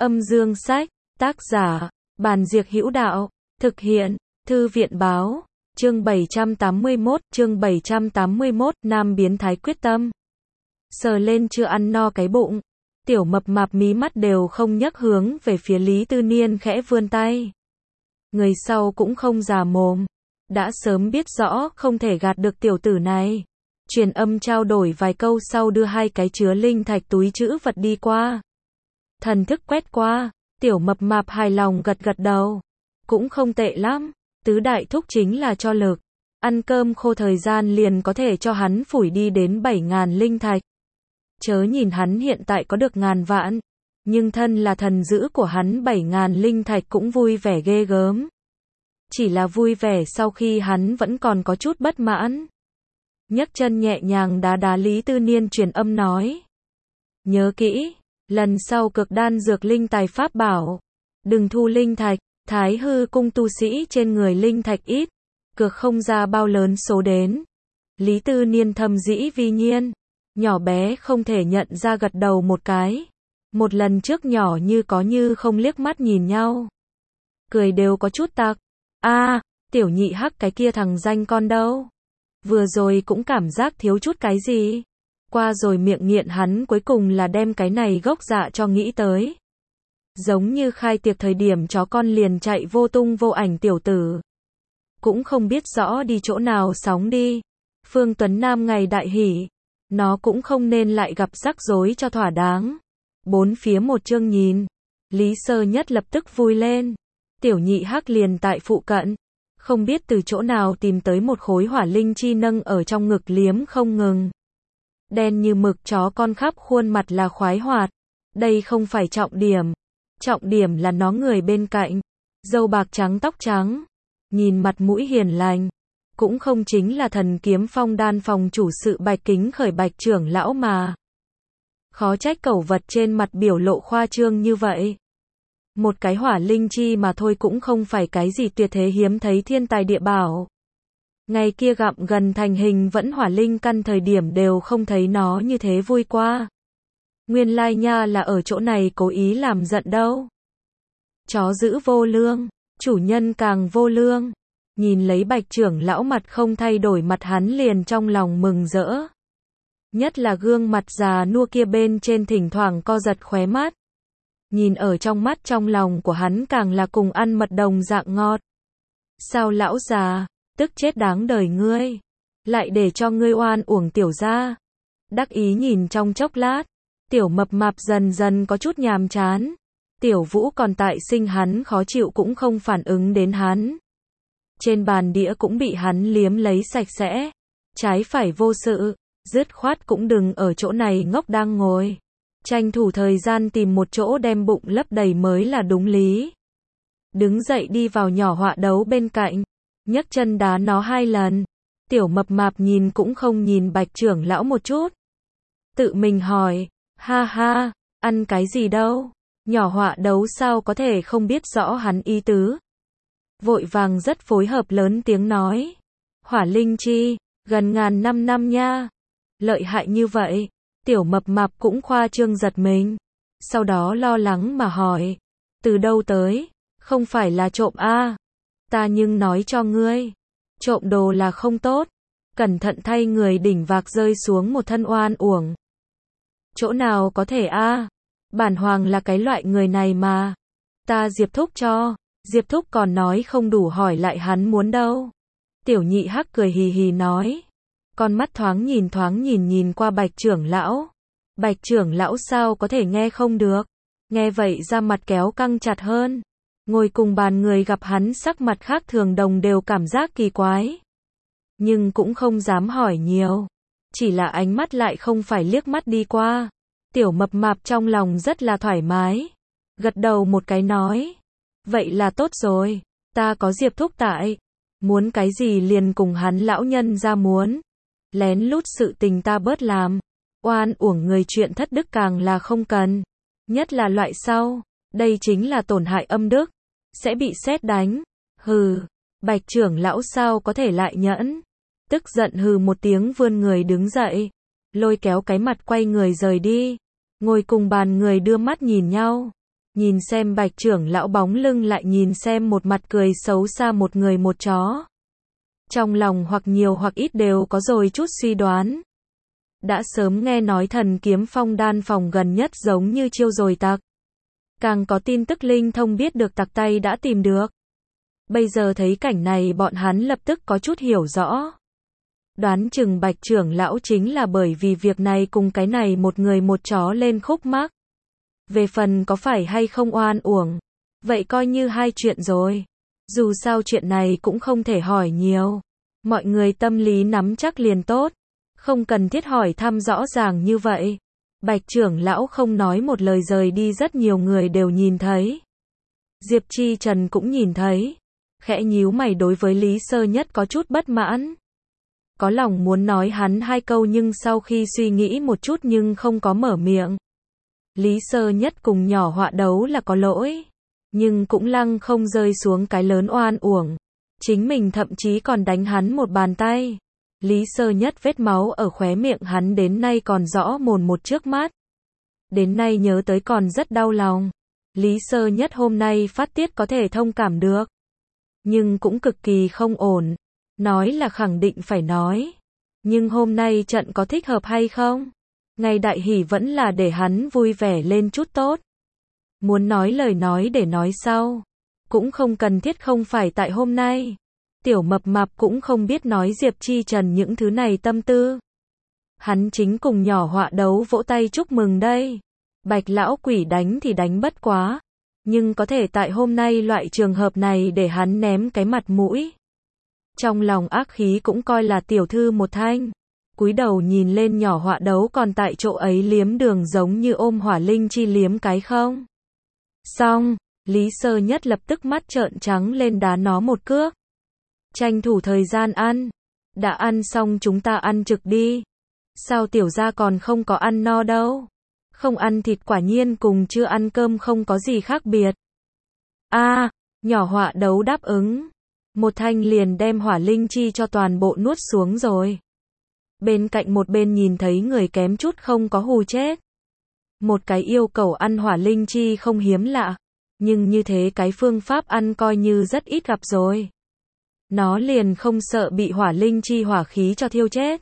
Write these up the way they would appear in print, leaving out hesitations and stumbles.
Âm dương sách, tác giả, Bàn Diệc Hữu Đạo, thực hiện, Thư viện báo, chương 781, Nam biến thái quyết tâm. Sờ lên chưa ăn no cái bụng, tiểu mập mạp mí mắt đều không nhấc hướng về phía Lý Tư Niên khẽ vươn tay. Người sau cũng không già mồm, đã sớm biết rõ không thể gạt được tiểu tử này. Truyền âm trao đổi vài câu sau đưa hai cái chứa linh thạch túi trữ vật đi qua. Thần thức quét qua, tiểu mập mạp hài lòng gật gật đầu. Cũng không tệ lắm, tứ đại thúc chính là cho lực. Ăn cơm khô thời gian liền có thể cho hắn phủi đi đến 7.000 linh thạch. Chớ nhìn hắn hiện tại có được ngàn vạn, nhưng thân là thần dữ của hắn 7.000 linh thạch cũng vui vẻ ghê gớm. Chỉ là vui vẻ sau khi hắn vẫn còn có chút bất mãn. Nhấc chân nhẹ nhàng đá đá Lý Tư Niên truyền âm nói. Nhớ kỹ, lần sau cực đan dược linh tài pháp bảo, đừng thu linh thạch, Thái Hư cung tu sĩ trên người linh thạch ít, cược không ra bao lớn số đến. Lý Tư Niên thầm dĩ vi nhiên, nhỏ bé không thể nhận ra gật đầu một cái. Một lần trước nhỏ như có như không liếc mắt nhìn nhau. Cười đều có chút tặc. Tiểu nhị hắc cái kia thằng danh con đâu? Vừa rồi cũng cảm giác thiếu chút cái gì. Qua rồi miệng nghiện hắn cuối cùng là đem cái này gốc dạ cho nghĩ tới. Giống như khai tiệc thời điểm chó con liền chạy vô tung vô ảnh tiểu tử. Cũng không biết rõ đi chỗ nào sóng đi. Phương Tuấn Nam ngày đại hỷ. Nó cũng không nên lại gặp rắc rối cho thỏa đáng. Bốn phía một chương nhìn. Lý Sơ Nhất lập tức vui lên. Tiểu nhị hắc liền tại phụ cận. Không biết từ chỗ nào tìm tới một khối hỏa linh chi nâng ở trong ngực liếm không ngừng. Đen như mực chó con khắp khuôn mặt là khoái hoạt. Đây không phải trọng điểm. Trọng điểm là nó người bên cạnh. Râu bạc trắng tóc trắng. Nhìn mặt mũi hiền lành. Cũng không chính là Thần Kiếm Phong đan phòng chủ sự Bạch Kính Khởi Bạch trưởng lão mà. Khó trách cẩu vật trên mặt biểu lộ khoa trương như vậy. Một cái hỏa linh chi mà thôi cũng không phải cái gì tuyệt thế hiếm thấy thiên tài địa bảo. Ngày kia gặm gần thành hình vẫn hỏa linh căn thời điểm đều không thấy nó như thế vui qua. Nguyên lai nha là ở chỗ này cố ý làm giận đâu. Chó dữ vô lương, chủ nhân càng vô lương. Nhìn lấy Bạch trưởng lão mặt không thay đổi mặt hắn liền trong lòng mừng rỡ. Nhất là gương mặt già nua kia bên trên thỉnh thoảng co giật khóe mắt. Nhìn ở trong mắt trong lòng của hắn càng là cùng ăn mật đồng dạng ngọt. Sao lão già, tức chết đáng đời ngươi. Lại để cho ngươi oan uổng tiểu gia. Đắc ý nhìn trong chốc lát. Tiểu mập mạp dần dần có chút nhàm chán. Tiểu Vũ còn tại sinh hắn khó chịu cũng không phản ứng đến hắn. Trên bàn đĩa cũng bị hắn liếm lấy sạch sẽ. Trái phải vô sự. Dứt khoát cũng đừng ở chỗ này ngốc đang ngồi. Tranh thủ thời gian tìm một chỗ đem bụng lấp đầy mới là đúng lý. Đứng dậy đi vào nhỏ họa đấu bên cạnh. Nhấc chân đá nó 2 lần. Tiểu mập mạp nhìn cũng không nhìn Bạch trưởng lão một chút. Tự mình hỏi. Ha ha, ăn cái gì đâu. Nhỏ họa đấu sao có thể không biết rõ hắn ý tứ. Vội vàng rất phối hợp lớn tiếng nói. Hỏa linh chi, gần ngàn năm nha. Lợi hại như vậy. Tiểu mập mạp cũng khoa trương giật mình. Sau đó lo lắng mà hỏi. Từ đâu tới? Không phải là trộm a? Ta nhưng nói cho ngươi. Trộm đồ là không tốt. Cẩn thận thay người đỉnh vạc rơi xuống một thân oan uổng. Chỗ nào có thể a? Bản hoàng là cái loại người này mà. Ta Diệp thúc cho. Diệp thúc còn nói không đủ hỏi lại hắn muốn đâu. Tiểu nhị hắc cười hì hì nói. Con mắt thoáng nhìn qua Bạch trưởng lão. Bạch trưởng lão sao có thể nghe không được. Nghe vậy ra mặt kéo căng chặt hơn. Ngồi cùng bàn người gặp hắn sắc mặt khác thường đồng đều cảm giác kỳ quái. Nhưng cũng không dám hỏi nhiều. Chỉ là ánh mắt lại không phải liếc mắt đi qua. Tiểu mập mạp trong lòng rất là thoải mái. Gật đầu một cái nói. Vậy là tốt rồi. Ta có Diệp thúc tại. Muốn cái gì liền cùng hắn lão nhân ra muốn. Lén lút sự tình ta bớt làm. Oan uổng người chuyện thất đức càng là không cần. Nhất là loại sau. Đây chính là tổn hại âm đức. Sẽ bị sét đánh. Hừ. Bạch trưởng lão sao có thể lại nhẫn. Tức giận hừ một tiếng vươn người đứng dậy. Lôi kéo cái mặt quay người rời đi. Ngồi cùng bàn người đưa mắt nhìn nhau. Nhìn xem Bạch trưởng lão bóng lưng lại nhìn xem một mặt cười xấu xa một người một chó. Trong lòng hoặc nhiều hoặc ít đều có rồi chút suy đoán. Đã sớm nghe nói Thần Kiếm Phong đan phòng gần nhất giống như chiêu rồi tặc. Càng có tin tức linh thông biết được tặc tay đã tìm được. Bây giờ thấy cảnh này bọn hắn lập tức có chút hiểu rõ. Đoán chừng Bạch trưởng lão chính là bởi vì việc này cùng cái này một người một chó lên khúc mắc. Về phần có phải hay không oan uổng, vậy coi như hai chuyện rồi. Dù sao chuyện này cũng không thể hỏi nhiều. Mọi người tâm lý nắm chắc liền tốt. Không cần thiết hỏi thăm rõ ràng như vậy. Bạch trưởng lão không nói một lời rời đi, rất nhiều người đều nhìn thấy. Diệp Chi Trần cũng nhìn thấy. Khẽ nhíu mày đối với Lý Sơ Nhất có chút bất mãn. Có lòng muốn nói hắn hai câu nhưng sau khi suy nghĩ một chút nhưng không có mở miệng. Lý Sơ Nhất cùng nhỏ họa đấu là có lỗi. Nhưng cũng lăng không rơi xuống cái lớn oan uổng. Chính mình thậm chí còn đánh hắn một bàn tay. Lý Sơ Nhất vết máu ở khóe miệng hắn đến nay còn rõ mồn một trước mắt. Đến nay nhớ tới còn rất đau lòng. Lý Sơ Nhất hôm nay phát tiết có thể thông cảm được. Nhưng cũng cực kỳ không ổn. Nói là khẳng định phải nói. Nhưng hôm nay trận có thích hợp hay không? Ngày đại hỷ vẫn là để hắn vui vẻ lên chút tốt. Muốn nói lời nói để nói sau. Cũng không cần thiết không phải tại hôm nay. Tiểu mập mạp cũng không biết nói Diệp Chi Trần những thứ này tâm tư. Hắn chính cùng nhỏ họa đấu vỗ tay chúc mừng đây. Bạch lão quỷ đánh thì đánh bất quá. Nhưng có thể tại hôm nay loại trường hợp này để hắn ném cái mặt mũi. Trong lòng ác khí cũng coi là tiểu thư một thanh. Cúi đầu nhìn lên nhỏ họa đấu còn tại chỗ ấy liếm đường giống như ôm hỏa linh chi liếm cái không. Xong, Lý Sơ Nhất lập tức mắt trợn trắng lên đá nó một cước. Tranh thủ thời gian ăn. Đã ăn xong chúng ta ăn trực đi. Sao tiểu gia còn không có ăn no đâu. Không ăn thịt quả nhiên cùng chưa ăn cơm không có gì khác biệt. Nhỏ họa đấu đáp ứng. Một thanh liền đem hỏa linh chi cho toàn bộ nuốt xuống rồi. Bên cạnh một bên nhìn thấy người kém chút không có hù chết. Một cái yêu cầu ăn hỏa linh chi không hiếm lạ. Nhưng như thế cái phương pháp ăn coi như rất ít gặp rồi. Nó liền không sợ bị hỏa linh chi hỏa khí cho thiêu chết.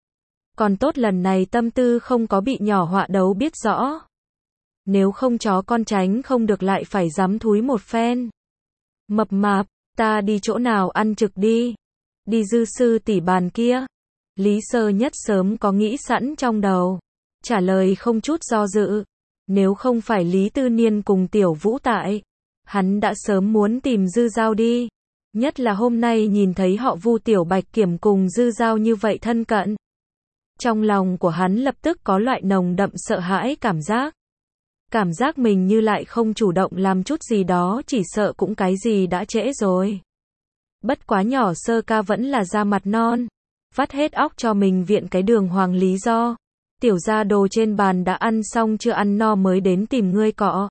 Còn tốt lần này tâm tư không có bị nhỏ họa đấu biết rõ. Nếu không chó con tránh không được lại phải dám thúi một phen. Mập mạp, ta đi chỗ nào ăn trực đi. Đi Dư sư tỷ bàn kia. Lý Sơ Nhất sớm có nghĩ sẵn trong đầu. Trả lời không chút do dự. Nếu không phải Lý Tư Niên cùng Tiểu Vũ tại, hắn đã sớm muốn tìm Dư Giao đi. Nhất là hôm nay nhìn thấy họ Vu Tiểu Bạch Kiểm cùng Dư Giao như vậy thân cận. Trong lòng của hắn lập tức có loại nồng đậm sợ hãi cảm giác. Cảm giác mình như lại không chủ động làm chút gì đó chỉ sợ cũng cái gì đã trễ rồi. Bất quá nhỏ Sơ ca vẫn là da mặt non. Vắt hết óc cho mình viện cái đường hoàng lý do. Tiểu gia đồ trên bàn đã ăn xong chưa ăn no mới đến tìm ngươi cọ.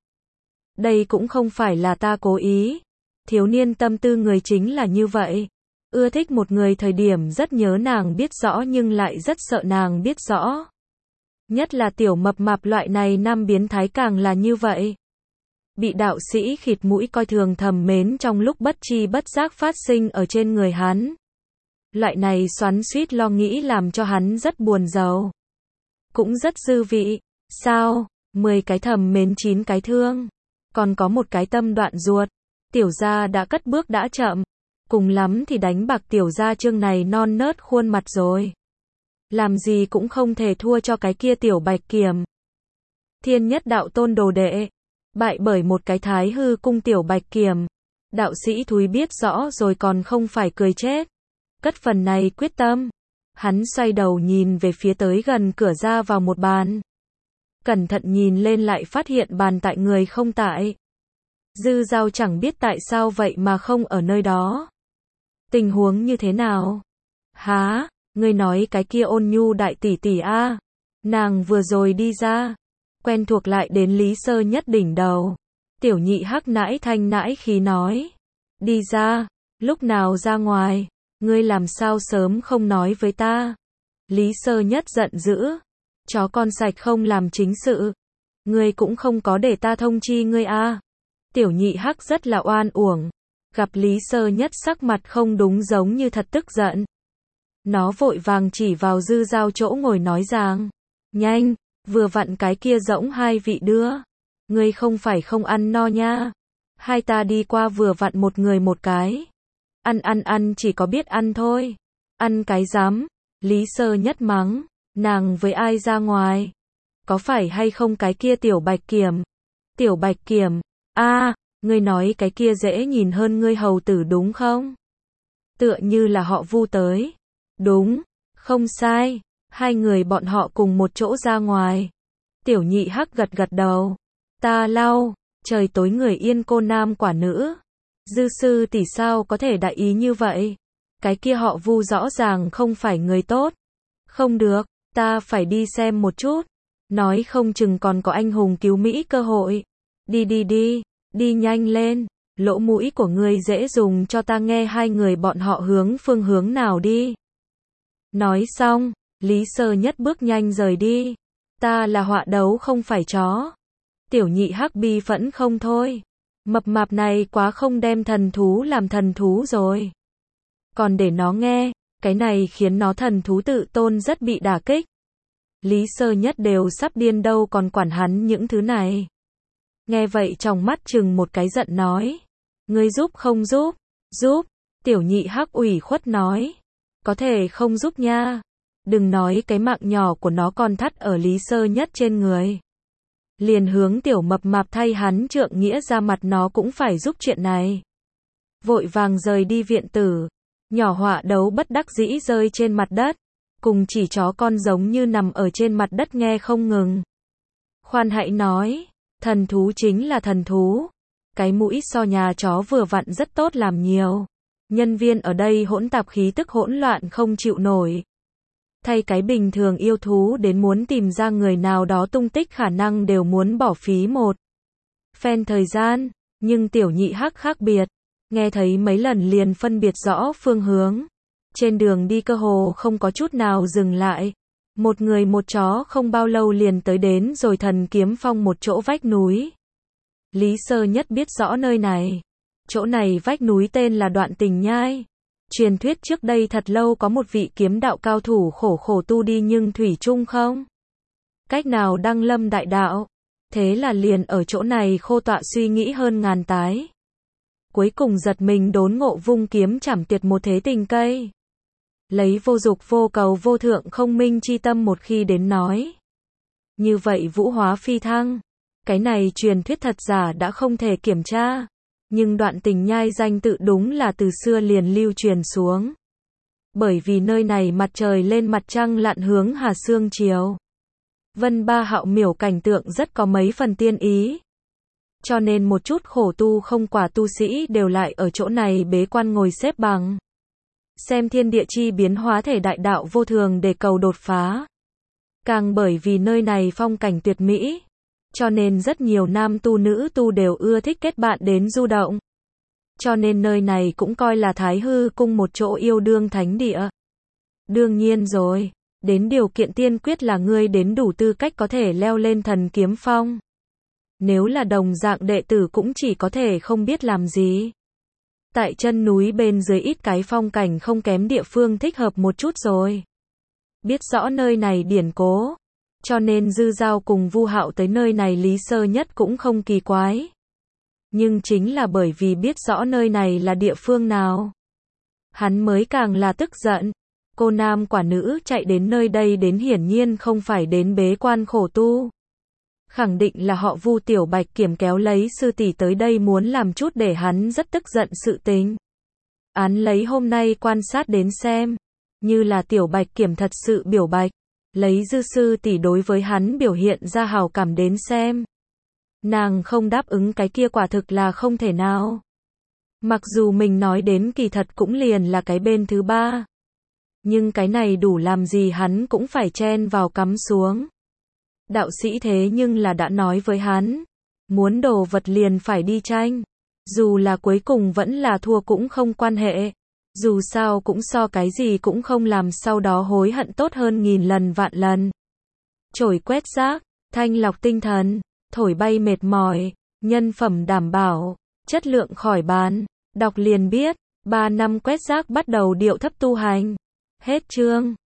Đây cũng không phải là ta cố ý. Thiếu niên tâm tư người chính là như vậy. Ưa thích một người thời điểm rất nhớ nàng biết rõ nhưng lại rất sợ nàng biết rõ. Nhất là tiểu mập mạp loại này nam biến thái càng là như vậy. Bị đạo sĩ khịt mũi coi thường thầm mến trong lúc bất tri bất giác phát sinh ở trên người hắn. Loại này xoắn xuýt lo nghĩ làm cho hắn rất buồn rầu. Cũng rất dư vị. Sao? 10 cái thầm mến 9 cái thương. Còn có một cái tâm đoạn ruột. Tiểu gia đã cất bước đã chậm. Cùng lắm thì đánh bạc tiểu gia chương này non nớt khuôn mặt rồi. Làm gì cũng không thể thua cho cái kia Tiểu Bạch Kiểm. Thiên nhất đạo tôn đồ đệ. Bại bởi một cái Thái Hư cung Tiểu Bạch Kiểm. Đạo sĩ Thúy biết rõ rồi còn không phải cười chết. Cất phần này quyết tâm. Hắn xoay đầu nhìn về phía tới gần cửa ra vào một bàn. Cẩn thận nhìn lên lại phát hiện bàn tại người không tại. Dư Giao chẳng biết tại sao vậy mà không ở nơi đó. Tình huống như thế nào? Há, ngươi nói cái kia Ôn Nhu đại tỷ tỷ a? Nàng vừa rồi đi ra. Quen thuộc lại đến Lý Sơ Nhất đỉnh đầu. Tiểu nhị hắc nãi thanh nãi khí nói. Đi ra, lúc nào ra ngoài? Ngươi làm sao sớm không nói với ta? Lý Sơ Nhất giận dữ. Chó con sạch không làm chính sự. Ngươi cũng không có để ta thông chi ngươi à. Tiểu nhị hắc rất là oan uổng. Gặp Lý Sơ Nhất sắc mặt không đúng giống như thật tức giận. Nó vội vàng chỉ vào Dư Giao chỗ ngồi nói rằng, nhanh, vừa vặn cái kia rỗng hai vị đưa. Ngươi không phải không ăn no nha. Hai ta đi qua vừa vặn một người một cái. Ăn chỉ có biết ăn thôi. Ăn cái dám. Lý Sơ Nhất mắng, nàng với ai ra ngoài? Có phải hay không cái kia Tiểu Bạch Kiểm? Tiểu Bạch Kiểm, ngươi nói cái kia dễ nhìn hơn ngươi hầu tử đúng không? Tựa như là họ Vu tới. Đúng, không sai, hai người bọn họ cùng một chỗ ra ngoài. Tiểu nhị hắc gật gật đầu. Ta lau, trời tối người yên cô nam quả nữ. Dư sư tỷ sao có thể đại ý như vậy? Cái kia họ Vu rõ ràng không phải người tốt. Không được, ta phải đi xem một chút. Nói không chừng còn có anh hùng cứu Mỹ cơ hội. Đi nhanh lên. Lỗ mũi của ngươi dễ dùng cho ta nghe hai người bọn họ hướng phương hướng nào đi. Nói xong, Lý Sơ Nhất bước nhanh rời đi. Ta là họa đấu không phải chó. Tiểu nhị hắc bi phẫn không thôi. Mập mạp này quá không đem thần thú làm thần thú rồi. Còn để nó nghe, cái này khiến nó thần thú tự tôn rất bị đả kích. Lý Sơ Nhất đều sắp điên đâu còn quản hắn những thứ này. Nghe vậy trong mắt chừng một cái giận nói. Ngươi giúp không giúp? Giúp. Tiểu nhị hắc ủy khuất nói. Có thể không giúp nha. Đừng nói cái mạng nhỏ của nó còn thắt ở Lý Sơ Nhất trên người. Liền hướng tiểu mập mạp thay hắn trượng nghĩa ra mặt nó cũng phải giúp chuyện này. Vội vàng rời đi viện tử. Nhỏ họa đấu bất đắc dĩ rơi trên mặt đất. Cùng chỉ chó con giống như nằm ở trên mặt đất nghe không ngừng. Khoan hãy nói, thần thú chính là thần thú. Cái mũi so nhà chó vừa vặn rất tốt làm nhiều. Nhân viên ở đây hỗn tạp khí tức hỗn loạn không chịu nổi. Thay cái bình thường yêu thú đến muốn tìm ra người nào đó tung tích khả năng đều muốn bỏ phí một phen thời gian. Nhưng tiểu nhị hắc khác biệt. Nghe thấy mấy lần liền phân biệt rõ phương hướng. Trên đường đi cơ hồ không có chút nào dừng lại. Một người một chó không bao lâu liền tới đến rồi Thần Kiếm Phong một chỗ vách núi. Lý Sơ Nhất biết rõ nơi này. Chỗ này vách núi tên là Đoạn Tình Nhai. Truyền thuyết trước đây thật lâu có một vị kiếm đạo cao thủ khổ tu đi nhưng thủy chung không cách nào đăng lâm đại đạo. Thế là liền ở chỗ này khô tọa suy nghĩ hơn ngàn tái. Cuối cùng giật mình đốn ngộ vung kiếm chảm tiệt một thế tình cây. Lấy vô dục vô cầu vô thượng không minh chi tâm một khi đến nói. Như vậy vũ hóa phi thăng. Cái này truyền thuyết thật giả đã không thể kiểm tra. Nhưng Đoạn Tình Nhai danh tự đúng là từ xưa liền lưu truyền xuống. Bởi vì nơi này mặt trời lên mặt trăng lặn hướng Hà Sương chiều. Vân ba hạo miểu cảnh tượng rất có mấy phần tiên ý. Cho nên một chút khổ tu không quả tu sĩ đều lại ở chỗ này bế quan ngồi xếp bằng. Xem thiên địa chi biến hóa thể đại đạo vô thường để cầu đột phá. Càng bởi vì nơi này phong cảnh tuyệt mỹ. Cho nên rất nhiều nam tu nữ tu đều ưa thích kết bạn đến du động. Cho nên nơi này cũng coi là Thái Hư Cung một chỗ yêu đương thánh địa. Đương nhiên rồi, đến điều kiện tiên quyết là ngươi đến đủ tư cách có thể leo lên Thần Kiếm Phong. Nếu là đồng dạng đệ tử cũng chỉ có thể không biết làm gì. Tại chân núi bên dưới ít cái phong cảnh không kém địa phương thích hợp một chút rồi. Biết rõ nơi này điển cố. Cho nên Dư Giao cùng Vu Hạo tới nơi này Lý Sơ Nhất cũng không kỳ quái. Nhưng chính là bởi vì biết rõ nơi này là địa phương nào. Hắn mới càng là tức giận. Cô nam quả nữ chạy đến nơi đây đến hiển nhiên không phải đến bế quan khổ tu. Khẳng định là họ Vu Tiểu Bạch Kiểm kéo lấy sư tỷ tới đây muốn làm chút để hắn rất tức giận sự tình. Án lấy hôm nay quan sát đến xem. Như là Tiểu Bạch Kiểm thật sự biểu bạch. Lấy Dư sư tỷ đối với hắn biểu hiện ra hào cảm đến xem. Nàng không đáp ứng cái kia quả thực là không thể nào. Mặc dù mình nói đến kỳ thật cũng liền là cái bên thứ ba. Nhưng cái này đủ làm gì hắn cũng phải chen vào cắm xuống. Đạo sĩ thế nhưng là đã nói với hắn. Muốn đồ vật liền phải đi tranh. Dù là cuối cùng vẫn là thua cũng không quan hệ. Dù sao cũng so cái gì cũng không làm sau đó hối hận tốt hơn nghìn lần vạn lần. Chổi quét rác, thanh lọc tinh thần. thổi bay mệt mỏi, nhân phẩm đảm bảo, chất lượng khỏi bàn. Đọc liền biết, 3 năm quét rác bắt đầu điệu thấp tu hành. Hết chương.